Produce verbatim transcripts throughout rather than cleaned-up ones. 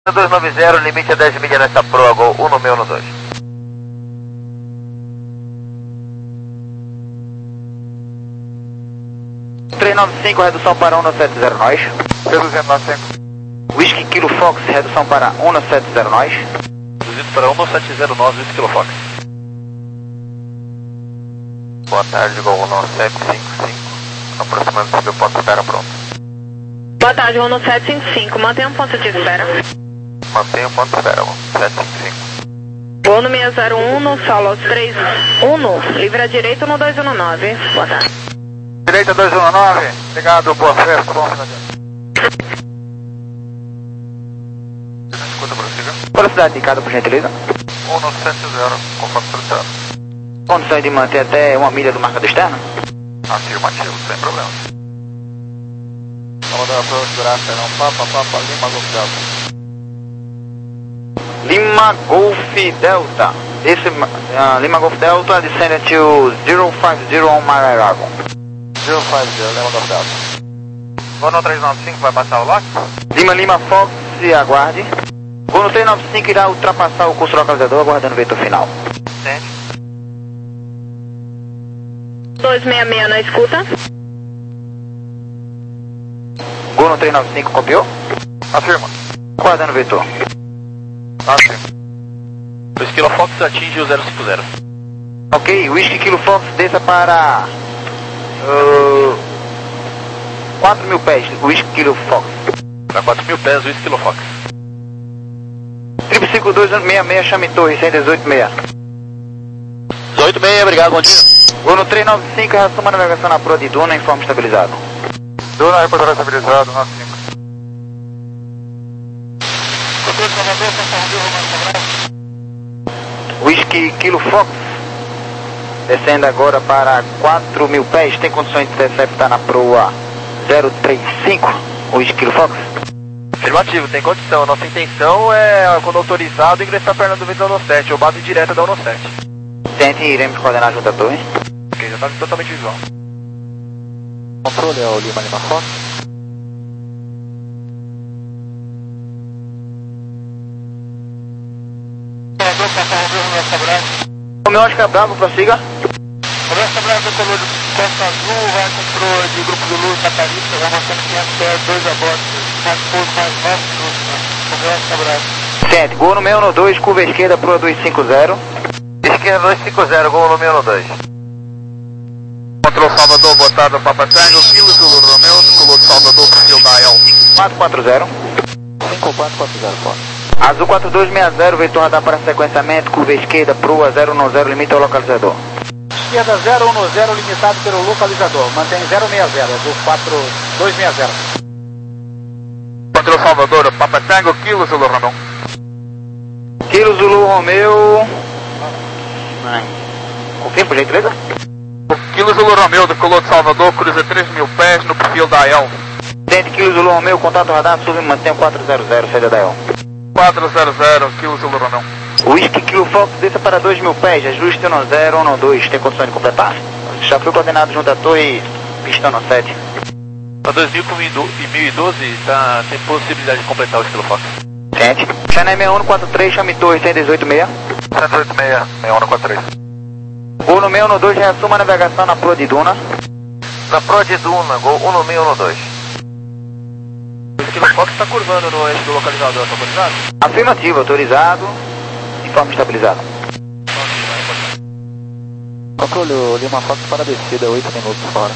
dois nove zero, limite a dez milhas nessa proa, Gol um seis um dois. três nove cinco, redução para um sete zero nós. Reduzindo nove cinco. Whisky Kilo Fox, redução para um sete zero nós. Reduzido para um sete zero nove, Whisky Kilo Fox. Boa tarde, Gol um sete cinco cinco. Aproximando-se do ponto de espera pronto. Boa tarde, um sete cinco cinco. Mantenha um ponto de espera. Mantenha o ponto de espera, Gol sete cinco cinco. Voo no seis zero um, no solo três um, livre à direita no dois um nove. Boa tarde. Direita dois um nove, obrigado, boa festa, bom final de ano. Escuta, prossiga. Velocidade indicada, por gentileza. um sete zero, conforme solicitado. Condições de manter até uma milha do marcador externo? Afirmativo, sem problema. Vamos dar a prova de graça, não, papa, papa, Lima Golf Delta. Lima Golf Delta. Esse, uh, Lima Golf Delta, descending to zero five zero on my arrival. zero five zero, Lima Golf Delta. Voo no três nove cinco, vai passar o lock? Lima Lima Fox, aguarde. Voo no três nove cinco irá ultrapassar o curso localizador, aguardando o vetor final. Entende? dois seis seis na escuta. Gol no três nove cinco, copiou? Afirma. Aguardando o vetor. Afirma. O Kilo Fox atinge o zero cinco zero. Ok, Whisky Kilo Fox, desça para uh, quatro mil pés, Whisky Kilo Fox. Para quatro mil pés, Whisky Kilo Fox. Triple cinco dois seis seis, chame torre, cento e dezoito seis. dezoito seis, obrigado, bom dia. Vou no três nove cinco, reação a navegação na proa de Duna, informe estabilizado. Duna, reportador estabilizado, nove cinco. Whisky Kilo Fox, descendo agora para quatro mil pés, tem condições de interceptar na proa zero três cinco, Whisky Kilo Fox? Afirmativo, tem condição. Nossa intenção é, quando autorizado, ingressar a perna do vento da ONO sete, ou base direta da ONO sete. Tente, iremos coordenar junto à torre. Ok, já está totalmente visual. Controle é o Lima Lima Fox. O meu Oscar Bravo, prossiga. Começa Bravo, decolou de Costa Azul, vai com proa de Grupo do Luz, Catarina, vai mostrando que é dois a bordo, mais pouco, mais baixo, Começa Bravo. Sente, gol no seis um dois, curva esquerda, proa dois cinco zero. Esquerda dois cinco zero, gol no seis um dois. Control Salvador, botado Papa Tango, Kilo Zulu Romeo, colou Salvador, perfil da El. quatro quatro zero. cinco quatro quatro zero, pô. Azul quatro dois seis zero, vetor radar para sequenciamento, curva esquerda, proa zero um zero, limita o localizador. Esquerda zero um zero, limitado pelo localizador, mantém zero seis zero, Azul quatro dois seis zero. Control Salvador, Papa Tango, Kilo Zulu Romeo. Kilo Zulu Romeo. Confirma, por gentileza? Kilo Zulu Romeo, decolou de Salvador, cruza três mil pés no perfil da El. Tente Kilo Zulu Romeo, contato radar, sub e mantém quatro zero zero, saída da El. quatro zero zero, Kilo Zulu Romeo. Whisky Kilo Fox, desça para dois mil pés, ajuste um zero um dois, tem condições de completar? Já foi coordenado junto à torre, pista no sete. Para dois mil e mil e doze, tá, tem possibilidade de completar o Kilo Fox. Tente. Channel seis um quatro três, chame torre, cento e dezoito seis. cento e dezoito seis, seis um quatro três. Gol no seis um dois, reassuma a navegação na proa de Duna. Na proa de Duna, gol um no seis um dois. O Kilo Fox está curvando no eixo do localizador, está autorizado? Afirmativo, autorizado, informe estabilizado. Controle o Lima Fox para a descida, oito minutos fora.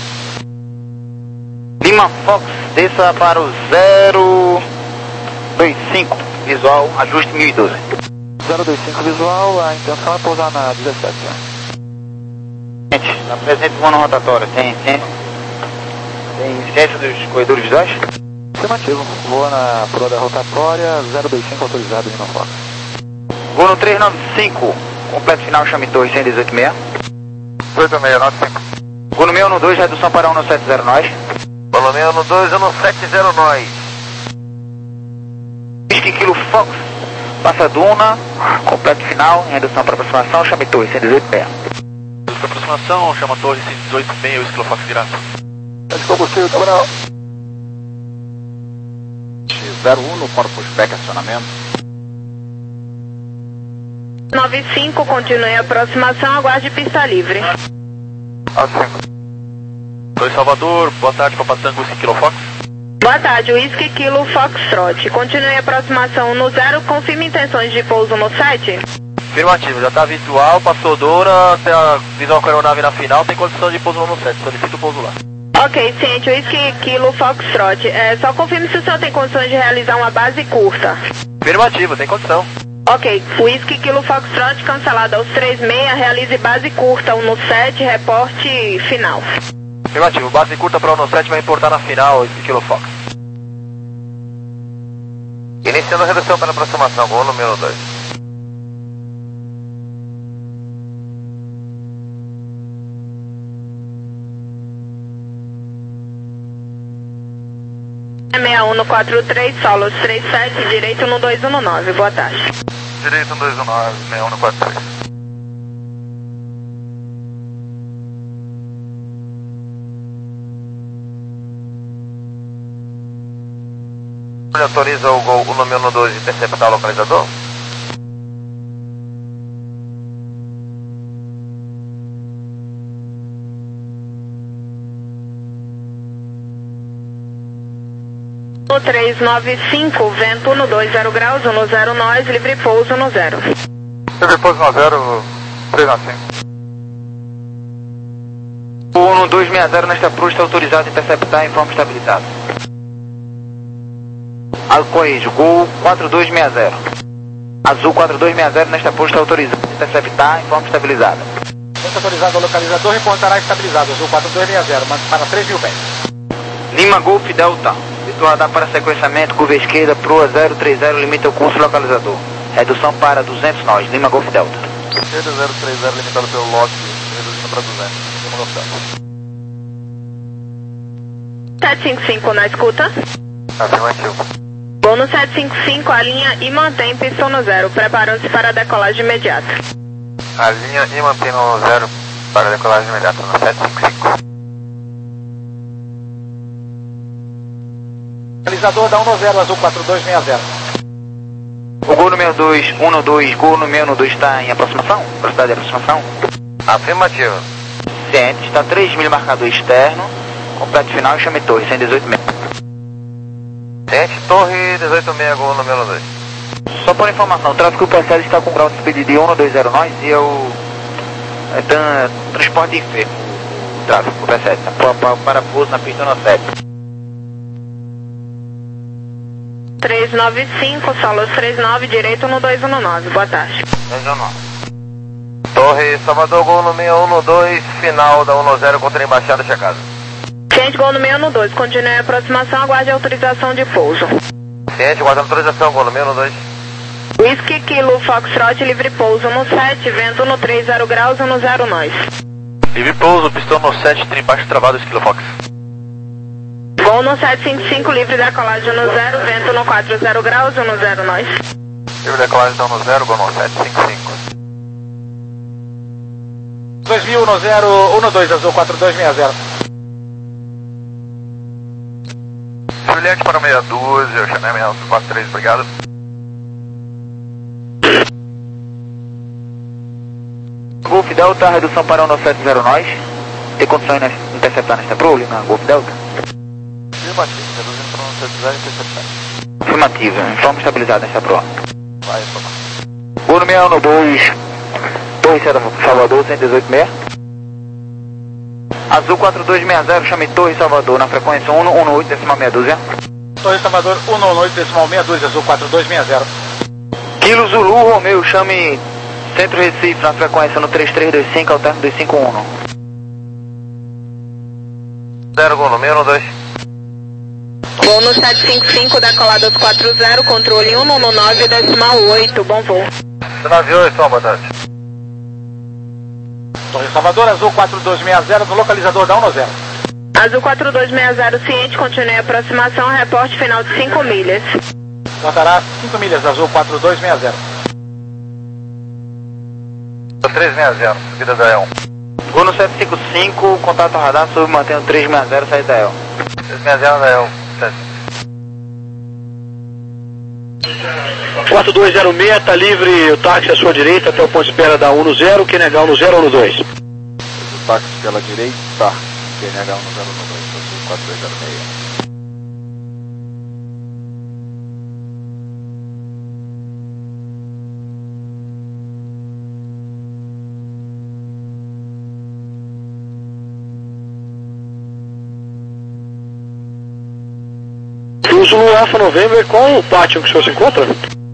Lima Fox, desça para o zero dois cinco, visual, ajuste mil e doze. zero dois cinco visual, a intenção é pousar na dezessete. Gente, apresente voando rotatório, tem, tem, tem ciência dos corredores visuais? Afirmativo, voa na proa da rotatória, zero dois cinco autorizado, Lima Fox. Vou no três nove cinco, completo final, chame torre, cento e dezoito seis. oito seis nove cinco. Vou no seis um dois, redução para um sete zero nós. Vou no seis um dois, um sete zero nós. Whisky Kilo Fox, passa Duna, completo final, em redução para aproximação, chame torre, cento e dezoito seis. Para aproximação, chama torre cento e dezoito seis, o Kilo Fox virado. É de combustível, camarada. X zero um no Corpus Back acionamento. nove cinco, continue a aproximação, aguarde pista livre. Oi, Salvador, boa tarde, Papa Tango, cinco Kilo Fox. Boa tarde, Whisky Kilo Foxtrot. Continue a aproximação no zero, confirme intenções de pouso no sete. Afirmativo, já está visual, passou Doura, até a visão com a aeronave na final, tem condição de pouso no sete, solicito o pouso lá. Ok, ciente, Whisky Kilo Foxtrot. É, só confirme se o senhor tem condições de realizar uma base curta. Afirmativo, tem condição. Ok, Whisky Kilo Foxtrot cancelado aos três seis, realize base curta no sete, reporte final. Afirmativo, base curta para o no sete vai importar na final, esse Kilo Fox. Iniciando a redução para aproximação, gol número dois. seis um no quatro três, solos três sete, direito no dois um nove, boa tarde. Direito no dois um nove, seis um no quatro três. Ele autoriza o gol, o número no dois, interceptar o localizador? No três nove cinco, vento no dois zero graus, no zero nós, livre pouso no zero. Livre pouso no zero, três nove cinco. O um dois seis zero nesta prusta autorizado a interceptar em forma estabilizada. Correio, Gol quatro dois seis zero. Azul quatro dois seis zero nesta prusta autorizado a interceptar em forma estabilizada. Ponto autorizado ao localizador, reportará estabilizado. Azul quatro dois seis zero, manda para três mil pés. Lima Golf Delta. Vitor Radar para sequenciamento, curva esquerda, proa zero três zero, limita o curso localizador. Redução para duzentos nós, Lima Golf Delta. Esquerda zero três zero, limitado pelo lote, reduzindo para duzentos. Lima Golf Delta. sete cinco cinco na escuta. Afirmativo. Gol no sete cinco cinco, alinha e mantém pistão no zero, preparando-se para a decolagem imediata. Alinha e mantém no zero para a decolagem imediata, no sete cinco cinco. Localizador da um no zero, Azul quatro dois seis zero. O gol número dois, um no dois, gol número dois está em aproximação? Velocidade de aproximação? Afirmativo. Ciente, está três mil marcador externo, completo final e chame torre, cento e dezoito metros. Ciente, torre dezoito seis, gol número dois. Só por informação, o tráfego P S L está com grau de speed de um no dois zero nós e é o é, tan, transporte enfermo, o tráfego P S L, para, para, parafuso na pista no sete. três nove cinco, solos três nove, direito no dois um nove, boa tarde. dois um nove. Torre Salvador, gol no seis um no dois, final da um no zero contra a embaixada checada. Ciente, gol no seis um dois, continue a aproximação, aguarde a autorização de pouso. Ciente, guardando autorização, gol no seis um dois. Whisky Kilo Foxtrot, livre pouso no sete, vento no três zero graus, no zero nós. Livre pouso, pistão no sete, trem baixo travado, Kilo Fox. Gol no sete cinco cinco, livre decolagem no zero, vento no quatro zero graus, no zero nós. Livre decolagem então no zero, gol no sete cinco cinco. dois mil no zero, um no dois, Azul quatro dois seis zero. Juliette para meia dúzia, eu chamei meia quatro três, obrigado. Golf Delta, redução para um no sete zero nós. Tem condições de interceptar nesta prova, na Golf Delta? Afirmativo, reduzindo para um no sete zero e interceptar. Afirmativa, em forma estabilizada nesta prova. Vai, informar. Gol no seis um no dois, Torre Salvador, cento e dezoito meia. Azul quatro dois seis zero, chame Torre Salvador na frequência um um oito, decimal meia dúzia. Torre Salvador um um oito, decimal meia dúzia, Azul quatro dois seis zero. Kilo Zulu Romeu, chame Centro Recife na frequência no três três dois cinco, alterno dois cinco um. Zero, gol no seis um dois. Gol no sete cinco cinco, decolada dos quatro zero, controle um no nove, decimal oito, bom voo. nove oito, boa tarde. Torre Salvador, Azul quatro dois seis zero, no localizador da um no zero. Azul quatro dois seis zero, ciente, continue a aproximação, reporte final de cinco milhas. Contará cinco milhas, Azul quatro dois seis zero. três seis zero, subida da E um. Gol no sete cinco cinco, contato radar, sob mantendo três seis zero, saída da E um. três seis zero da E um, sete. quatro dois zero seis, está livre o táxi à sua direita até o ponto de espera da um no zero, Q N H um no zero ou no dois. O táxi pela direita, tá. Q N H um no zero no dois, quatro dois zero seis. Zulu Alpha November, qual o pátio que o senhor se encontra?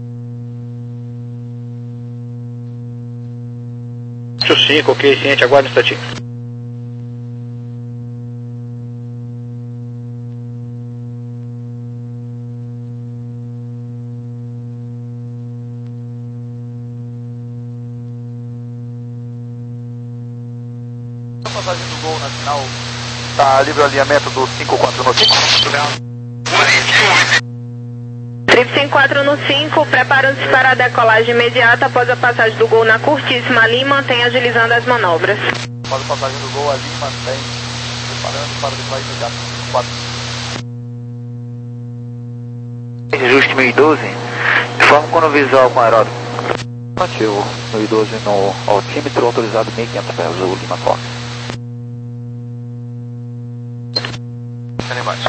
cinco, ok, ciente, aguarde um instantinho. A passagem do Gol na final, tá livre o alinhamento do cinco quatro no cinco? Trip cinco quatro no cinco, preparando-se para a decolagem imediata após a passagem do Gol na curtíssima ali, mantém agilizando as manobras. Após a passagem do Gol ali, mantém preparando para a decolagem imediata. quatro. Ajuste mil e doze, informe quando visual com aeródromo. Ativo mil e doze no altímetro, autorizado mil e quinhentos pés, o Lima Fox. Ali embaixo.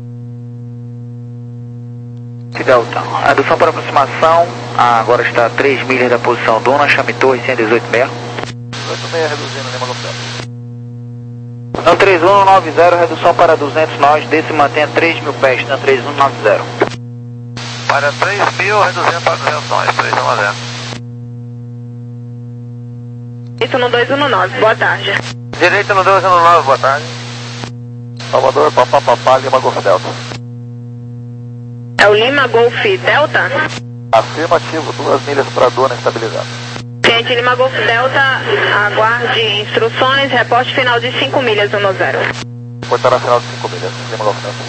Delta, redução para aproximação, ah, agora está a três milhas da posição Dona, chame Torre cento e dezoito meia. dezoito meia reduzindo, Lima Golf Delta. Não três um nove zero, redução para duzentos nós, desse mantenha três mil pés, não três um nove zero. Para três mil, reduzindo para duzentos nós, três um zero. Isso no dois um nove, boa tarde. Direito no dois um nove, boa tarde. Salvador, papá, papá, Lima Golf Delta. É o Lima Golf Delta? Afirmativo, duas milhas para a Dona estabilizada. Ciente, Lima Golf Delta, aguarde instruções, reporte final de cinco milhas no zero. Portará final de cinco milhas, Lima Golf Delta.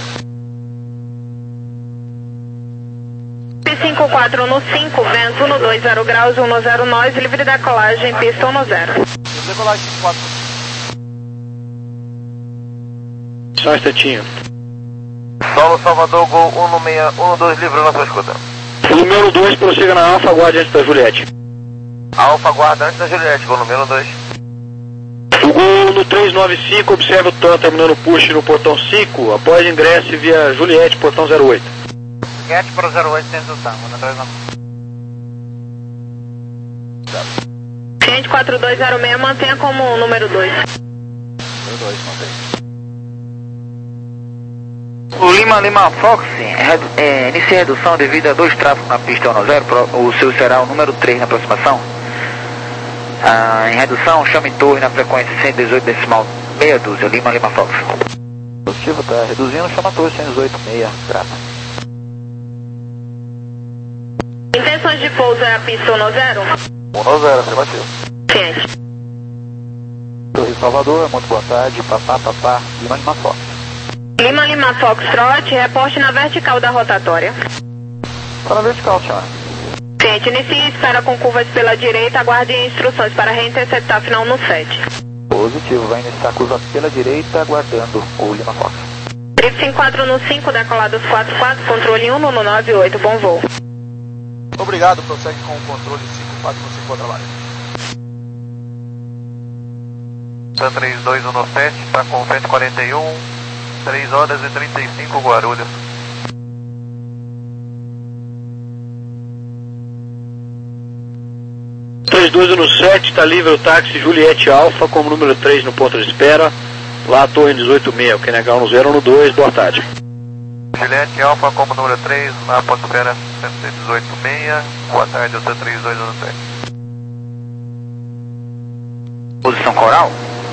cinco quatro no cinco, vento no dois zero graus, um no zero nós, livre decolagem, pista um no zero. Decolagem cinco quatro. Só um instantinho. Solo Salvador, Gol um no seis, um no dois, livre na sua escuta. Número dois, prossiga na Alfa, aguarde antes da Juliette. Alfa, guarda antes da Juliette, Gol número dois. O Gol no três nove cinco, observa o T O N terminando push no portão cinco, após ingresso via Juliette, portão zero oito. Juliette para o zero oito, sem instrução, manda três nove. Ciente quatro dois zero seis, mantenha como número dois. Número dois, mantém. O Lima Lima Fox, é, é, inicia a redução devido a dois tráfegos na pista um zero, o seu será o número três na aproximação. Ah, em redução, chame Torre na frequência cento e dezoito decimal meia dúzia, Lima Lima Fox. Positivo, está reduzindo, chama Torre cento e dezoito meia, grata. Intenções de pouso é a pista um zero? um no zero, afirmativo. Ciente. Torre Salvador, muito boa tarde, papá, papá, Lima Lima Fox. Lima Lima Foxtrot, reporte na vertical da rotatória. Para a vertical, senhora. Ciente, inicie e espera com curvas pela direita, aguarde instruções para reinterceptar final no sete. Positivo, vai iniciar a curva pela direita, aguardando o Lima Fox. Trip cinco quatro no cinco, decolados quatro quatro, controle um no nove oito, bom voo. Obrigado, prossegue com o controle cinco quatro no cinco, outra vaga. três dois um no sete, está com cento e quarenta e um, três horas e trinta e cinco, Guarulhos. três dois no sete, está livre o táxi Juliette Alfa como número três no ponto de espera, lá a Torre dezoito meia, o Q N H um no zero no dois, boa tarde. Juliette Alfa como número três, na ponto de espera cento e dezoito meia, boa tarde, eu sou três dois um no sete. Posição coral?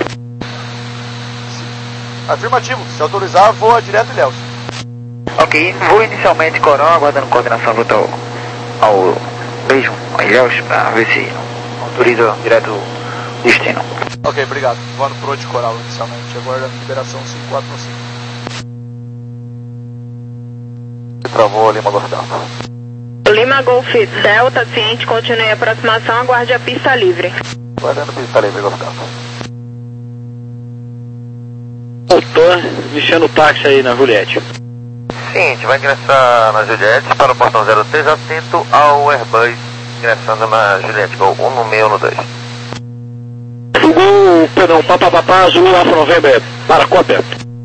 Afirmativo, se autorizar, voa direto, Ilhéus. Ok, vou inicialmente coral, aguardando coordenação junto ao, ao beijo, ao Ilhéus, para ver se autoriza direto o destino. Ok, obrigado. Voando pro de coral inicialmente, aguardando liberação cinco quatro no cinco. Travou Lima Golf Delta. Lima Golf Delta, ciente, continue a aproximação, aguarde a pista livre. Aguardando pista livre, Golf Delta. Voltou, iniciando o táxi aí na Juliette. Seguinte, vai ingressar na Juliette para o portão zero três, atento ao Airbus ingressando na Juliette, Gol um no meio no dois. O Gol, perdão, papapá, Zulu Alfa November, para a cópia.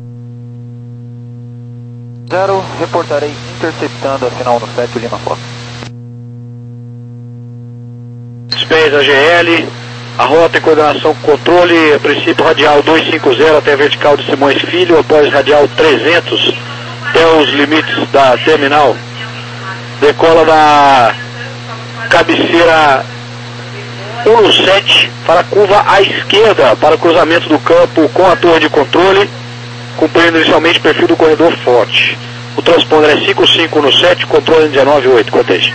Zero, reportarei interceptando a final no sete, Lima Fox. Space A G L, a rota em coordenação com controle, a princípio radial duzentos e cinquenta até vertical de Simões Filho, após radial trezentos até os limites da terminal. Decola da cabeceira um no sete para a curva à esquerda, para o cruzamento do campo com a torre de controle, cumprindo inicialmente o perfil do corredor forte. O transponder é cinco cinco no sete, controle dezenove oito, cortejo.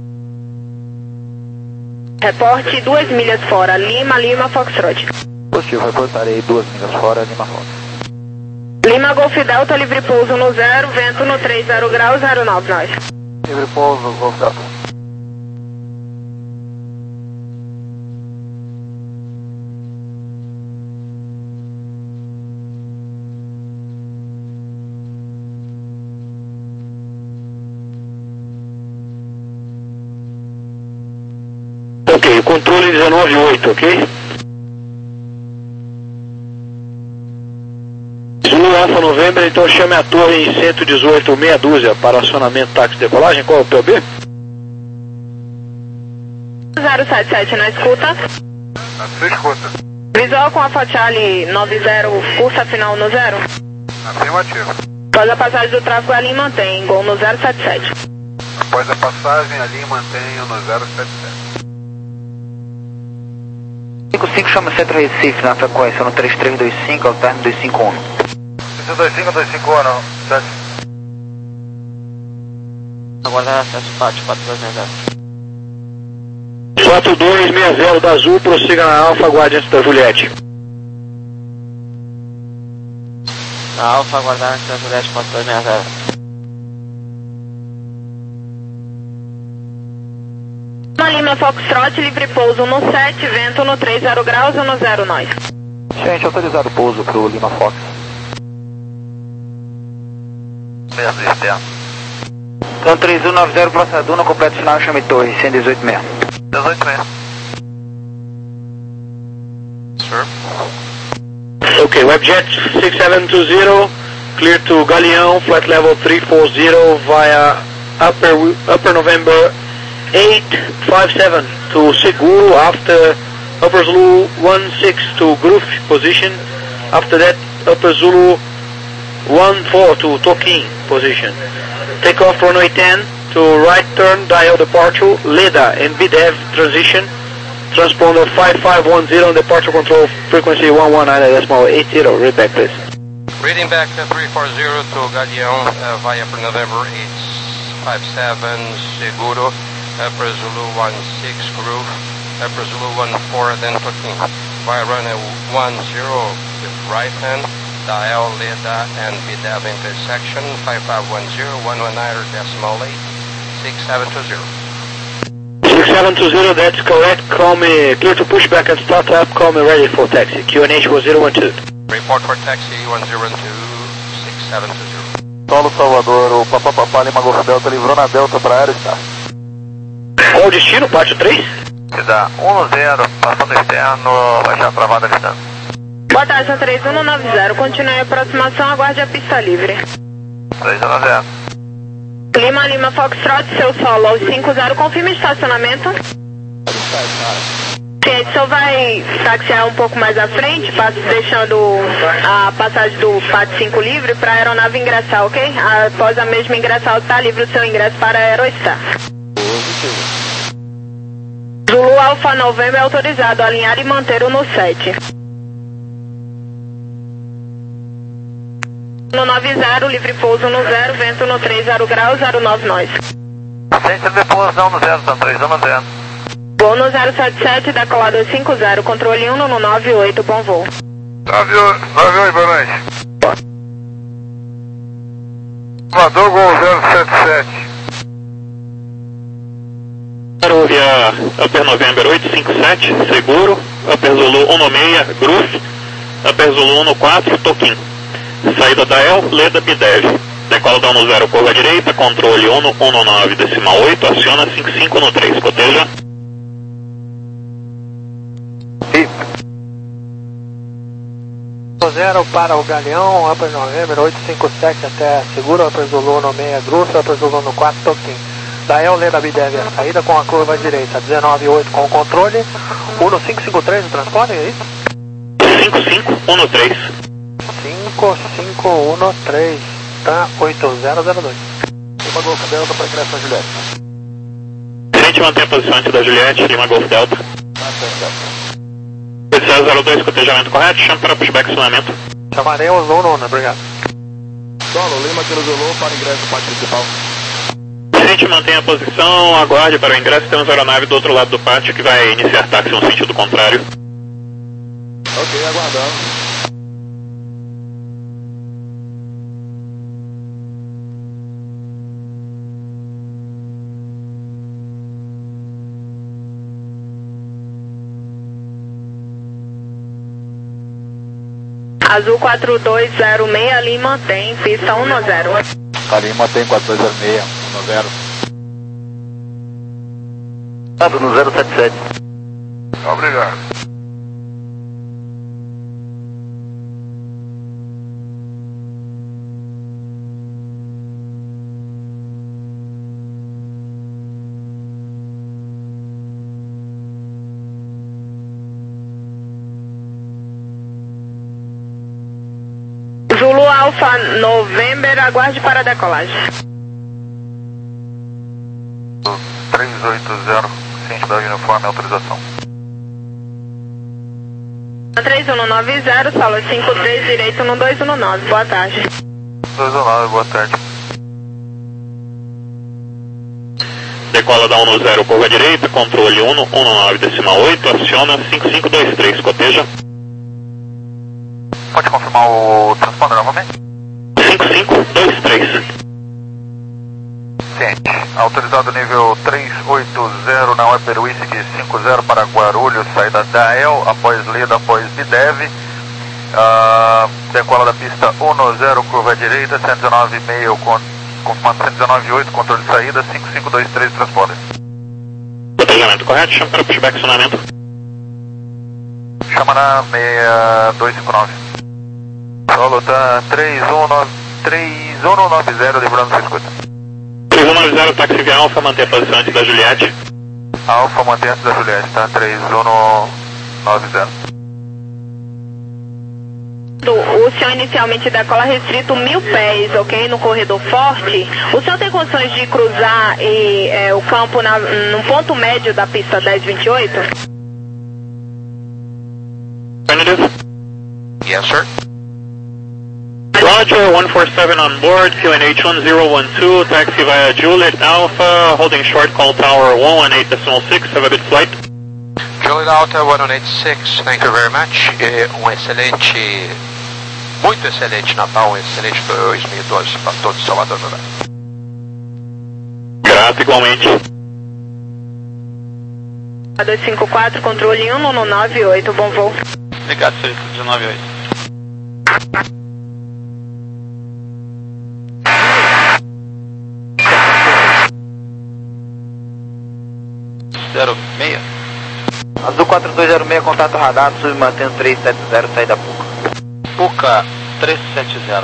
Reporte duas milhas fora, Lima, Lima, Foxtrot. Positivo, reportarei duas milhas fora, Lima Fox. Lima, Golf Delta, livre pouso no zero, vento no três zero graus, zero nove nós. Livre pouso, Golf Delta. Ok, controle dezenove oito, ok? Zulu Alfa November, então chame a torre em cento e dezoito, meia dúzia para acionamento táxi de decolagem. Qual é o P O B? zero sete sete na escuta. Você escuta. Visual com a Fatiale noventa, cursa final no zero. Afirmativo. Após a passagem do tráfego ali mantém, gol no zero sete sete. Após a passagem, ali mantenho no zero sete sete. cinco cinco chama Centro Recife na frequência no três três dois cinco, alterno dois cinco um. três dois cinco, dois cinco um, não. sete. Aguardar acesso pátio, quatro dois seis zero. quatro dois seis zero da Azul, prossiga na Alfa, aguarde antes da Juliette. Na Alfa, aguardar antes da Juliette, quatro dois seis zero. Lima, Foxtrot, livre pouso no sete, vento no três zero graus ou no zero nós. Gente, autorizado o pouso para o Lima Fox. Mesmo externo. Então três um nove zero, próxima duna, completo final, chame torre, cento e dezoito meia. dezoito meia. Sure. Ok, Webjet six seven two zero, clear to Galeão, flight level three four zero via upper, upper November eight five seven to Seguro, after Upper Zulu one six to Groove position, after that Upper Zulu one four to Toquim position. Take off runway ten to right turn, dial departure, Leda and B D E V transition, transponder five five one zero, departure control frequency one one nine decimal eight zero, read back please. Reading back to three four zero to Galeão uh, via Upper November eight five seven Seguro, Upper Zulu one six Groove, Upper Zulu one four then Toquim, via runway one zero with right hand, dial Leda and B D E V intersection five five one zero, one one nine decimal eight, six seven two zero. six seven two zero, that's correct, call me, clear to push back and start up, call me ready for taxi, Q N H one zero one two. Report for taxi one zero one two, six seven two zero. Solo Salvador, o Papapá Lima Golf Delta livrou na Delta para Aerostar. Qual o destino, pátio três? Se dá um no zero, passando externo, baixar travada a distância. Boa tarde, três um nove zero, continue a aproximação, aguarde a pista livre. três um zero. Lima, Lima, Foxtrot, seu solo aos cinco zero, confirma estacionamento. Sim, o senhor vai taxiar um pouco mais à frente, deixando a passagem do P A T cinco livre para a aeronave ingressar, ok? Após a mesma ingressar, está livre o seu ingresso para a Aerostar. Zulu Alfa November é autorizado a alinhar e manter o no sete. No nove zero, livre pouso no zero, vento no três zero graus, zero nove nós. Centro de posição no zero, são três um zero. Voo no zero sete sete, decolado cinco zero, controle um no nove oito, bom voo. nove oito, boa noite. Salvador, Gol zero sete sete. Via Upper November oito cinco sete, Seguro, Upper Zulu um no seis, Groove, Upper Zulu um no quatro, Toquim. Saída da El, Leda B D E V. Decola da um zero, curva direita, controle um um nove decimal oito, aciona cinco cinco no três, coteja. zero para o Galeão, Upper November oito cinco sete até seguro, Upper Zulu no seis grosso, Upper Zulu no quatro toquinho. Da El Leda Bidev a saída com a curva direita, dezenove oito com o controle, um cinco cinco três no transporte, é isso? cinco cinco um no três. cinco cinco um no três, tá, oito zero zero dois. Lima Golf Delta para ingresso na Juliette. A gente mantém a posição antes da Juliette, Lima Golf Delta. zero dois, cotejamento correto, chame para pushback acionamento. Chamarei o Zulu, né? Obrigado. Solo, Lima Kilo Zulu para ingresso do pátio principal. A gente mantém a posição, aguarde para o ingresso, temos a aeronave do outro lado do pátio que vai iniciar táxi no sentido contrário. Ok, aguardando. Azul quatro dois zero seis, Lima tem pista um zero. A Lima tem quatro dois zero seis, um zero. Nada, no zero sete sete. Obrigado. Zulu Alpha November, aguarde para a decolagem. três oito zero, identidade uniforme, autorização. três um nove zero, sala cinco três, direito no dois um nove, boa tarde. dois um nove, boa tarde. Decola da um zero, curva direita, controle um um nove decimal oito, aciona cinco cinco dois três, coteja. Pode confirmar o transponder novamente? cinco cinco dois três. Ciente. Autorizado nível três oito zero na Upper Whisky cinco zero para Guarulhos, saída da E L, após Leda, após Bidev. Uh, decola da pista um zero, curva direita, cento e dezenove e meio, confirmando cento e dezenove e oito, controle de saída, cinco cinco dois três, transponder. Cotejamento correto, chama para pushback acionamento. Chama na seis dois cinco nove. Solo tá três um nove zero, livrando sua escuta. três um nove zero, táxi via Alfa, mantém a posição antes da Juliette. Alfa, mantém antes da Juliette, tá? três um nove zero. O senhor inicialmente decola restrito mil pés, ok? No corredor forte. O senhor tem condições de cruzar e, é, o campo na, no ponto médio da pista dez vinte e oito? Yes, sir. Roger, one four seven on board, Q N H one zero one two, taxi via Juliet Alpha, holding short call tower one one eight decimal six, have a good flight. Juliet Alpha one one eight six, thank you very much. E um excelente, muito excelente Natal, um excelente dois mil e doze para todos de Salvador, meu velho. Grato, igualmente. dois cinco quatro, controle um um nove oito, bom voo. Obrigado, serviço dezenove oito. zero seis. Azul quatro dois zero seis, contato radar, submantendo três sete zero, saída Puca. Puca três sete zero.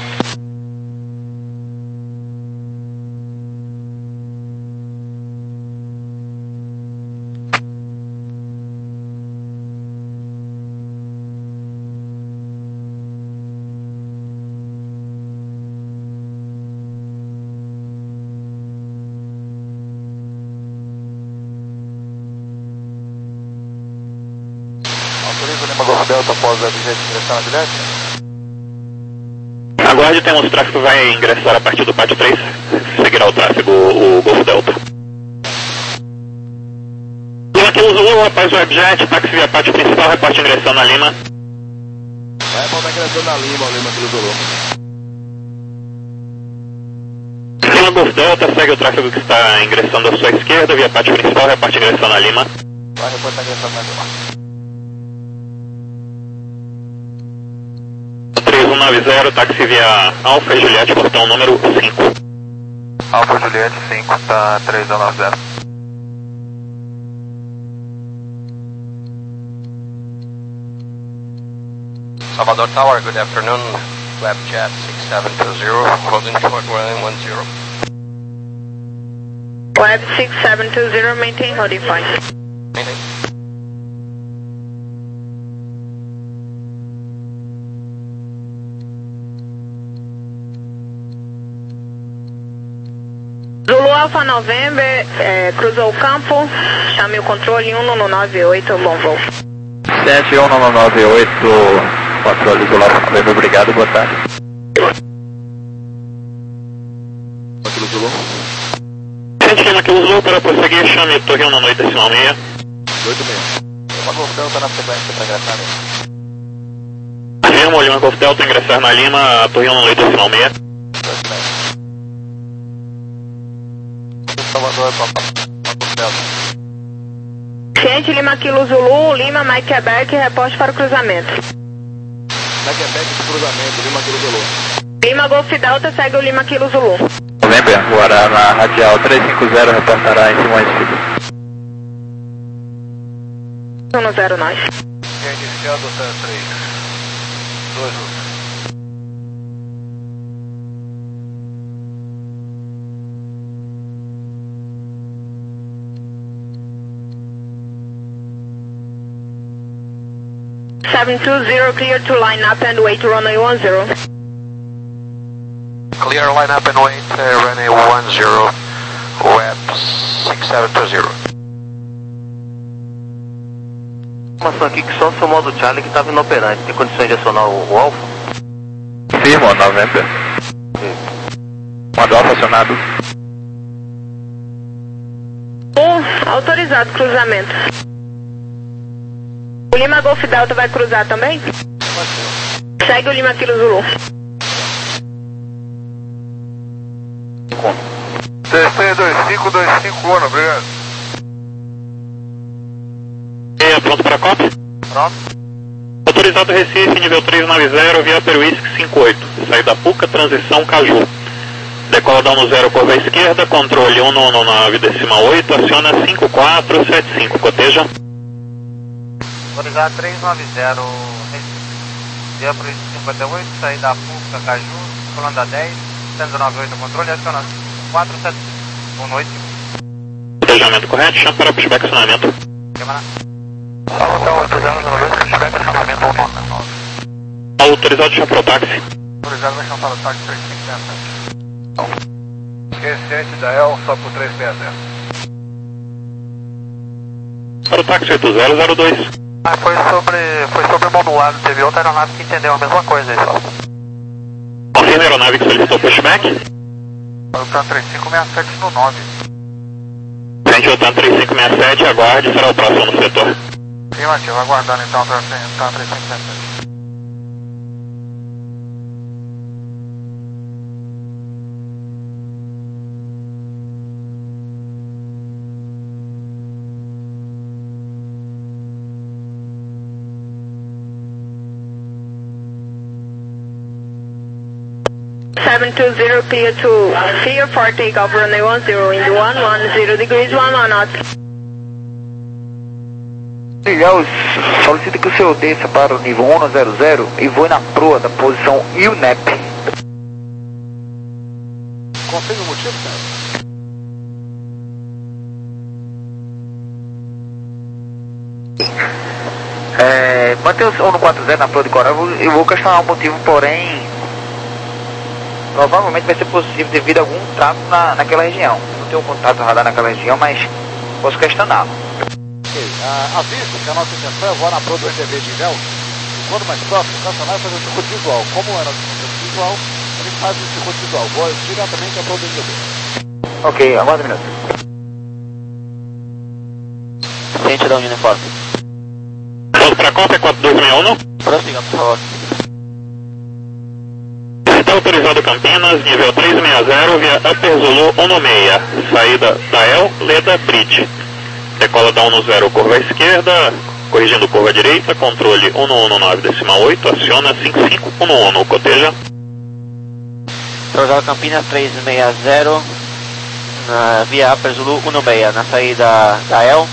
Autoriza o Lima Golf Delta após a direita de direção na Juliette? Aguarde, temos tráfego que vai ingressar a partir do pátio três. Seguirá o tráfego o, o Golf Delta. Lima Kilo Zulu, após o Webjet, táxi via pátio principal, reporte ingressão na Lima. Vai para ingressão na Lima, o Lima Kilo Zulu. Lima Golf Delta, segue o tráfego que está ingressando à sua esquerda, via pátio principal, reporte ingressão na Lima. Vai reportar ingressão na Lima. três um zero nove zero, táxi via Alfa Juliette, portão número cinco. Alfa Juliette cinco, tá três zero nove zero. Salvador Tower, good afternoon. Webjet six seven two zero, holding short runway one zero. Web six seven two zero, maintain holding point. Maintain. Zulu Alpha November, é, cruzou o campo, chame o controle um nove nove oito, bom voo. sete um nove nove oito, controle Zulu Alpha November, obrigado, boa tarde. Aquilo Zulu. Sente Lima Kilo Zulu para prosseguir, chame Torre um nove decimal seis. oito seis. Uma Golftel tá na sequência para ingressar mesmo. Afirma, Lima Golf Delta, ingressar na Lima, Torre um nove decimal seis. Salvador, Golftel. Ciente Lima Kilo Zulu, Lima Mike Quebec, reporte para o cruzamento. Mike Quebec, cruzamento, Lima Kilo Zulu. Lima Golf Delta, segue o Lima Kilo Zulu. November, voará na radial trezentos e cinquenta, reportará em Simões Filho. um zero nove. Iniciando três. dois. seven two zero, clear to line up and wait runway one zero. Clear line up and wait, uh, runway one zero, web six seven two zero. Informação aqui que só o seu modo Charlie que estava inoperante. Tem condições de acionar o, o Alfa? Firmo, November. Modo Alfa acionado. Um, autorizado cruzamento. O Lima Golf Delta vai cruzar também? Segue o Lima Kilo Zulu. T C dois cinco dois cinco, Ono, obrigado. E pronto para copy? Pronto. Autorizado Recife, nível três nove zero, via Peruísque cinco oito. Saída Puca, transição Caju. Decola down zero, curva à esquerda, controle um nove decimal oito, aciona cinco quatro sete cinco, coteja. Autorizado três nove zero, via Peruísque cinquenta e oito, saída Puca, Caju, colanda dez, cento e noventa e oito, controle, aciona cinco quatro sete cinco. Boa noite. Cotejamento correto, chama para pushback acionamento. Câmara. Autorizado chama para o táxi. Autorizado vai chamar para o táxi três cinco seis sete. Esquecente da El, só por três seis zero. Para o táxi oito zero zero dois. Ah, foi sobre, foi sobre modulado, teve outra aeronave que entendeu a mesma coisa aí só. Confirma a aeronave que solicitou pushback. Voltando três cinco seis sete no nove. Frente voltando três cinco seis sete, aguarde, será o próximo no setor. Afirmativo, aguardando então o três cinco seis sete. seven two zero, clear to clear for takeoff runway one zero, in one one zero degrees, one one knots. Legal, solicito que o senhor desça para o nível um zero zero e voe na proa da posição U N E P. Confirma o motivo, cara? É, mantenha o um quatro zero na proa de coral, eu vou, eu vou questionar o motivo, porém provavelmente vai ser possível devido a algum tráfego na, naquela região. Eu não tenho contato radar naquela região, mas posso questioná-lo. Ok, uh, aviso que a nossa intenção é voar na proa do R T V de véu. E quando mais próximo, cancelar e fazer o circuito visual. Como era o circuito visual, a gente faz o circuito visual. Voa diretamente à proa do R T V. Ok, aguarda um minuto. Ciente da uniforme. Ponto para cópia quatro dois seis um. Prossiga, por favor. Está autorizado Campinas, nível três seis zero, via Upper Zulu um seis. Saída da El, Leda, Bridge. Decola down zero, curva à esquerda, Corrigindo curva direita, controle um um um nove decimal oito, aciona cinco cinco um um, coteja. Torgal Campinas trezentos e sessenta, na via Upper Zulu um seis, na saída da E L,